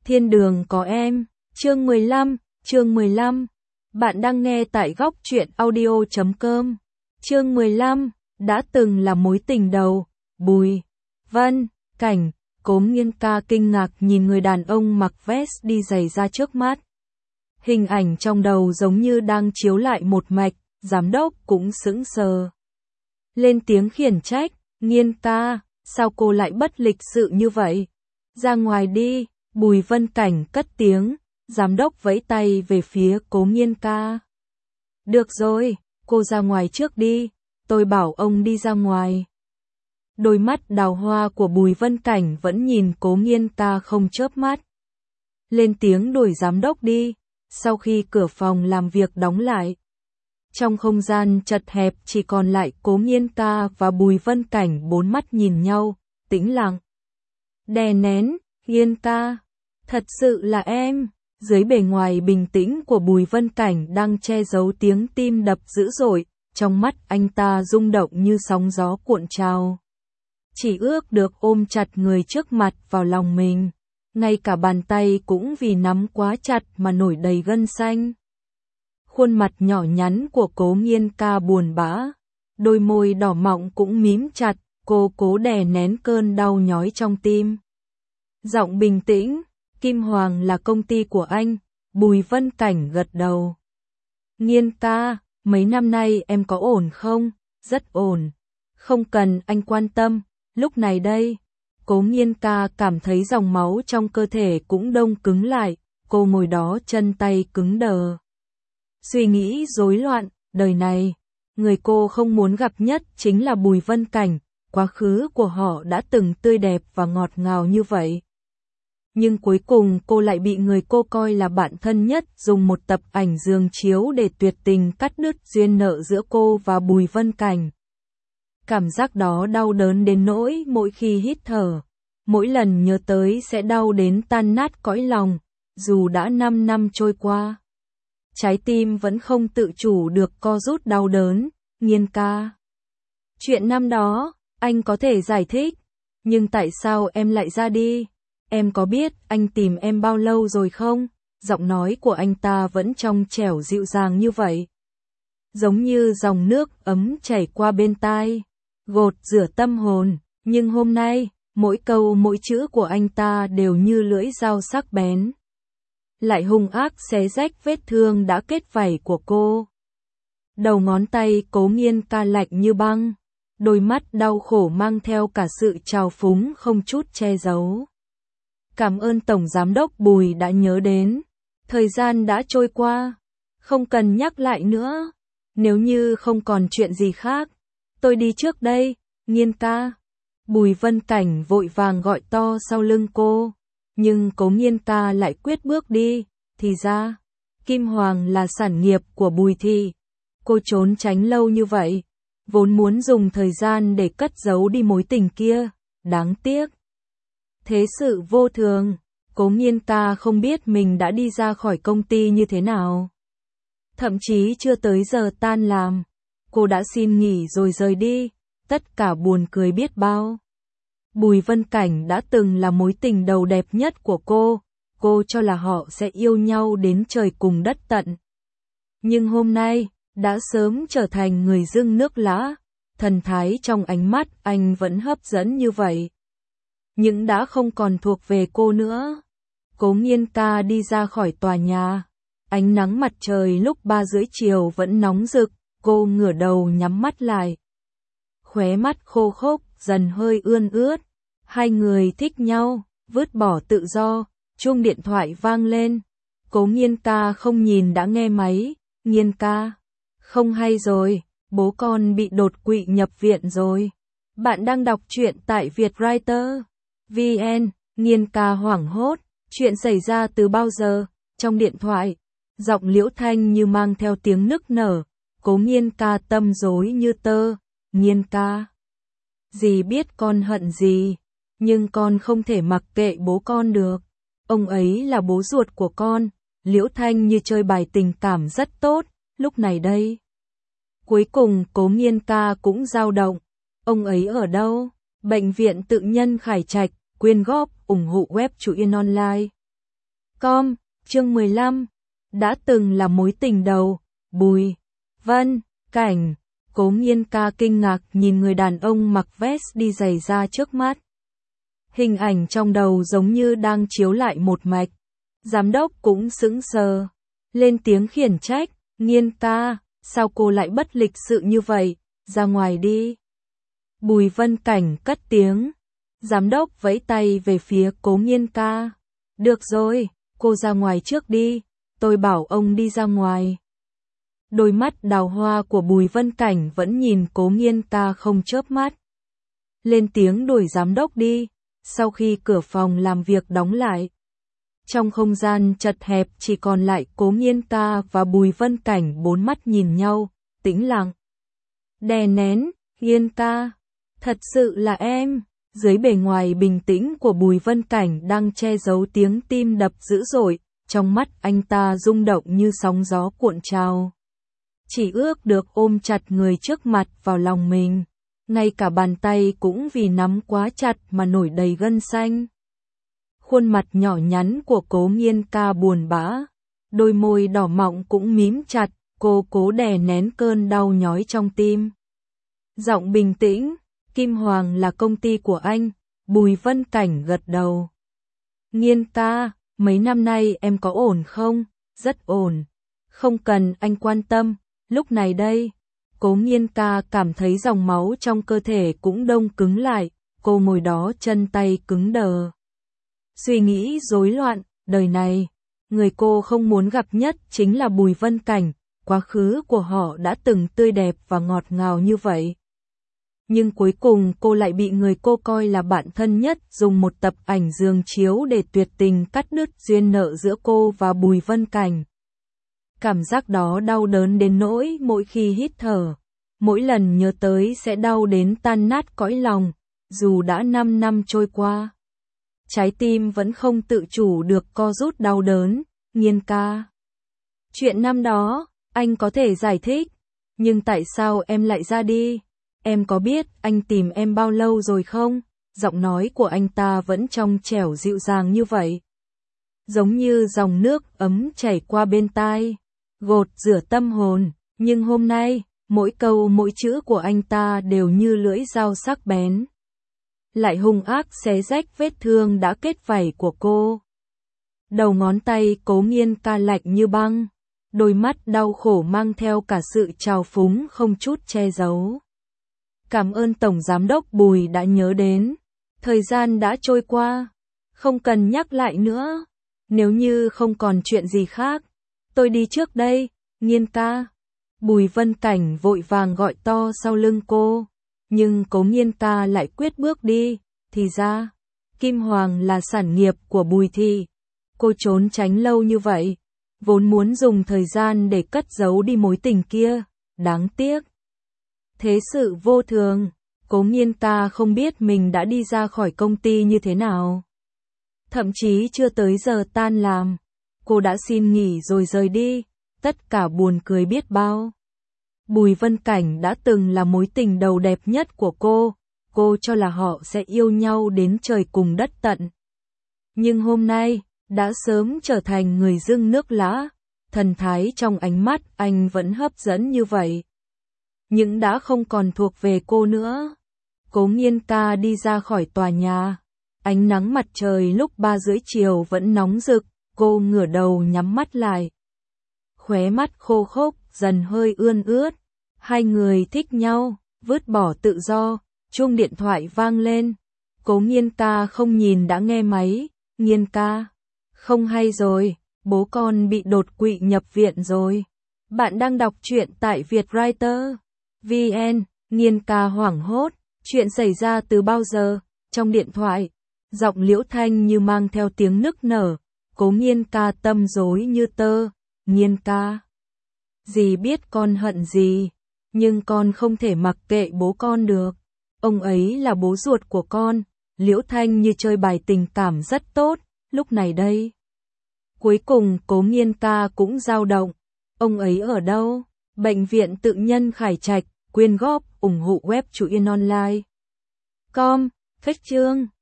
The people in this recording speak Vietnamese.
Thiên đường có em, chương 15. Bạn đang nghe tại góc truyện audio.com. Chương 15, đã từng là mối tình đầu, Bùi Vân Cảnh. Cố Nghiên Ca kinh ngạc nhìn người đàn ông mặc vest đi giày ra trước mắt. Hình ảnh trong đầu giống như đang chiếu lại một mạch, giám đốc cũng sững sờ. Lên tiếng khiển trách, Nghiên Ca, sao cô lại bất lịch sự như vậy? Ra ngoài đi, Bùi Vân Cảnh cất tiếng, giám đốc vẫy tay về phía Cố Nghiên Ca. Được rồi, cô ra ngoài trước đi, tôi bảo ông đi ra ngoài. Đôi mắt đào hoa của Bùi Vân Cảnh vẫn nhìn Cố Nghiên Ca không chớp mắt. Lên tiếng đuổi giám đốc đi, sau khi cửa phòng làm việc đóng lại. Trong không gian chật hẹp chỉ còn lại Cố Nghiên Ca và Bùi Vân Cảnh bốn mắt nhìn nhau, tĩnh lặng. Đè nén, Nghiên Ca, thật sự là em. Dưới bề ngoài bình tĩnh của Bùi Vân Cảnh đang che giấu tiếng tim đập dữ dội, trong mắt anh ta rung động như sóng gió cuộn trào. Chỉ ước được ôm chặt người trước mặt vào lòng mình, ngay cả bàn tay cũng vì nắm quá chặt mà nổi đầy gân xanh. Khuôn mặt nhỏ nhắn của Cố Nghiên Ca buồn bã, đôi môi đỏ mọng cũng mím chặt, cô cố đè nén cơn đau nhói trong tim. Giọng bình tĩnh, Kim Hoàng là công ty của anh, Bùi Vân Cảnh gật đầu. Nghiên Ca, mấy năm nay em có ổn không? Rất ổn. Không cần anh quan tâm, lúc này đây. Cố Nghiên Ca cảm thấy dòng máu trong cơ thể cũng đông cứng lại, cô ngồi đó chân tay cứng đờ. Suy nghĩ rối loạn, đời này, người cô không muốn gặp nhất chính là Bùi Vân Cảnh, quá khứ của họ đã từng tươi đẹp và ngọt ngào như vậy. Nhưng cuối cùng cô lại bị người cô coi là bạn thân nhất dùng một tập ảnh giường chiếu để tuyệt tình cắt đứt duyên nợ giữa cô và Bùi Vân Cảnh. Cảm giác đó đau đớn đến nỗi mỗi khi hít thở, mỗi lần nhớ tới sẽ đau đến tan nát cõi lòng, dù đã 5 năm trôi qua. Trái tim vẫn không tự chủ được co rút đau đớn, Nghiên Ca. Chuyện năm đó, anh có thể giải thích, nhưng tại sao em lại ra đi? Em có biết anh tìm em bao lâu rồi không? Giọng nói của anh ta vẫn trong trẻo dịu dàng như vậy. Giống như dòng nước ấm chảy qua bên tai, gột rửa tâm hồn. Nhưng hôm nay, mỗi câu mỗi chữ của anh ta đều như lưỡi dao sắc bén. Lại hung ác xé rách vết thương đã kết vảy của cô. Đầu ngón tay Cố Nghiên Ca lạnh như băng. Đôi mắt đau khổ mang theo cả sự trào phúng không chút che giấu. Cảm ơn Tổng Giám đốc Bùi đã nhớ đến. Thời gian đã trôi qua. Không cần nhắc lại nữa. Nếu như không còn chuyện gì khác, tôi đi trước đây, Nghiên Ca. Bùi Vân Cảnh vội vàng gọi to sau lưng cô. Nhưng Cố Nghiên Ca lại quyết bước đi. Thì ra, Kim Hoàng là sản nghiệp của Bùi thị. Cô trốn tránh lâu như vậy, vốn muốn dùng thời gian để cất giấu đi mối tình kia. Đáng tiếc. Thế sự vô thường, Cố Nghiên Ca không biết mình đã đi ra khỏi công ty như thế nào. Thậm chí chưa tới giờ tan làm, cô đã xin nghỉ rồi rời đi, tất cả buồn cười biết bao. Bùi Vân Cảnh đã từng là mối tình đầu đẹp nhất của cô cho là họ sẽ yêu nhau đến trời cùng đất tận. Nhưng hôm nay, đã sớm trở thành người dưng nước lã, thần thái trong ánh mắt anh vẫn hấp dẫn như vậy. Nhưng đã không còn thuộc về cô nữa. Cố Nghiên Ca đi ra khỏi tòa nhà. Ánh nắng mặt trời lúc 3 rưỡi chiều vẫn nóng rực, cô ngửa đầu nhắm mắt lại. Khóe mắt khô khốc, dần hơi ươn ướt. Hai người thích nhau, vứt bỏ tự do, chuông điện thoại vang lên. Cố Nghiên Ca không nhìn đã nghe máy. Nghiên Ca, không hay rồi, bố con bị đột quỵ nhập viện rồi. Bạn đang đọc truyện tại Vietwriter VN. Nghiên Ca hoảng hốt, chuyện xảy ra từ bao giờ? Trong điện thoại, giọng Liễu Thanh như mang theo tiếng nức nở. Cố Nghiên Ca tâm rối như tơ. Nghiên Ca, dì biết con hận gì, nhưng con không thể mặc kệ bố con được. Ông ấy là bố ruột của con. Liễu Thanh như chơi bài tình cảm rất tốt, lúc này đây. Cuối cùng Cố Nghiên Ca cũng dao động. Ông ấy ở đâu? Bệnh viện Tự nhân Khải Trạch, quyên góp, ủng hộ web Truyện Online. Com, chương 15. Đã từng là mối tình đầu, Bùi Vân Cảnh. Cố Nghiên Ca kinh ngạc nhìn người đàn ông mặc vest đi giày ra trước mắt. Hình ảnh trong đầu giống như đang chiếu lại một mạch. Giám đốc cũng sững sờ, lên tiếng khiển trách, Nghiên Ca, sao cô lại bất lịch sự như vậy, ra ngoài đi. Bùi Vân Cảnh cất tiếng. Giám đốc vẫy tay về phía Cố Nghiên Ca. Được rồi, cô ra ngoài trước đi, tôi bảo ông đi ra ngoài. Đôi mắt đào hoa của Bùi Vân Cảnh vẫn nhìn Cố Nghiên Ca không chớp mắt. Lên tiếng đuổi giám đốc đi, sau khi cửa phòng làm việc đóng lại. Trong không gian chật hẹp chỉ còn lại Cố Nghiên Ca và Bùi Vân Cảnh bốn mắt nhìn nhau, tĩnh lặng. Đè nén, Nghiên Ca, thật sự là em. Dưới bề ngoài bình tĩnh của Bùi Vân Cảnh đang che giấu tiếng tim đập dữ dội, trong mắt anh ta rung động như sóng gió cuộn trào. Chỉ ước được ôm chặt người trước mặt vào lòng mình, ngay cả bàn tay cũng vì nắm quá chặt mà nổi đầy gân xanh. Khuôn mặt nhỏ nhắn của Cố Nghiên Ca buồn bã, đôi môi đỏ mọng cũng mím chặt, cô cố đè nén cơn đau nhói trong tim. Giọng bình tĩnh, Kim Hoàng là công ty của anh, Bùi Vân Cảnh gật đầu. Nghiên Ca, mấy năm nay em có ổn không? Rất ổn. Không cần anh quan tâm, lúc này đây. Cố Nghiên Ca cảm thấy dòng máu trong cơ thể cũng đông cứng lại, cô ngồi đó chân tay cứng đờ. Suy nghĩ rối loạn, đời này, người cô không muốn gặp nhất chính là Bùi Vân Cảnh, quá khứ của họ đã từng tươi đẹp và ngọt ngào như vậy. Nhưng cuối cùng cô lại bị người cô coi là bạn thân nhất dùng một tập ảnh giường chiếu để tuyệt tình cắt đứt duyên nợ giữa cô và Bùi Vân Cảnh. Cảm giác đó đau đớn đến nỗi mỗi khi hít thở, mỗi lần nhớ tới sẽ đau đến tan nát cõi lòng, dù đã 5 năm trôi qua. Trái tim vẫn không tự chủ được co rút đau đớn, Nghiên Ca. Chuyện năm đó, anh có thể giải thích, nhưng tại sao em lại ra đi? Em có biết anh tìm em bao lâu rồi không? Giọng nói của anh ta vẫn trong trẻo dịu dàng như vậy. Giống như dòng nước ấm chảy qua bên tai, gột rửa tâm hồn. Nhưng hôm nay, mỗi câu mỗi chữ của anh ta đều như lưỡi dao sắc bén. Lại hung ác xé rách vết thương đã kết vảy của cô. Đầu ngón tay Cố Nghiên Ca lạnh như băng. Đôi mắt đau khổ mang theo cả sự trào phúng không chút che giấu. Cảm ơn Tổng Giám đốc Bùi đã nhớ đến. Thời gian đã trôi qua. Không cần nhắc lại nữa. Nếu như không còn chuyện gì khác, tôi đi trước đây, Nghiên Ca. Bùi Vân Cảnh vội vàng gọi to sau lưng cô. Nhưng Cố Nghiên Ca lại quyết bước đi. Thì ra, Kim Hoàng là sản nghiệp của Bùi thị. Cô trốn tránh lâu như vậy, vốn muốn dùng thời gian để cất giấu đi mối tình kia. Đáng tiếc. Thế sự vô thường, Cố Nghiên Ca không biết mình đã đi ra khỏi công ty như thế nào. Thậm chí chưa tới giờ tan làm, cô đã xin nghỉ rồi rời đi, tất cả buồn cười biết bao. Bùi Vân Cảnh đã từng là mối tình đầu đẹp nhất của cô cho là họ sẽ yêu nhau đến trời cùng đất tận. Nhưng hôm nay, đã sớm trở thành người dưng nước lã, thần thái trong ánh mắt anh vẫn hấp dẫn như vậy. Nhưng đã không còn thuộc về cô nữa. Cố Nghiên Ca đi ra khỏi tòa nhà. Ánh nắng mặt trời lúc 3 rưỡi chiều vẫn nóng rực, cô ngửa đầu nhắm mắt lại. Khóe mắt khô khốc, dần hơi ươn ướt. Hai người thích nhau, vứt bỏ tự do, chuông điện thoại vang lên. Cố Nghiên Ca không nhìn đã nghe máy. Nghiên Ca, không hay rồi, bố con bị đột quỵ nhập viện rồi. Bạn đang đọc truyện tại Vietwriter VN. Nghiên Ca hoảng hốt, chuyện xảy ra từ bao giờ? Trong điện thoại, giọng Liễu Thanh như mang theo tiếng nức nở. Cố Nghiên Ca tâm rối như tơ. Nghiên Ca, dì biết con hận gì, nhưng con không thể mặc kệ bố con được. Ông ấy là bố ruột của con. Liễu Thanh như chơi bài tình cảm rất tốt, lúc này đây. Cuối cùng Cố Nghiên Ca cũng dao động. Ông ấy ở đâu? Bệnh viện Tự nhân Khải Trạch, quyên góp, ủng hộ web Truyện Online. Com, phách chương.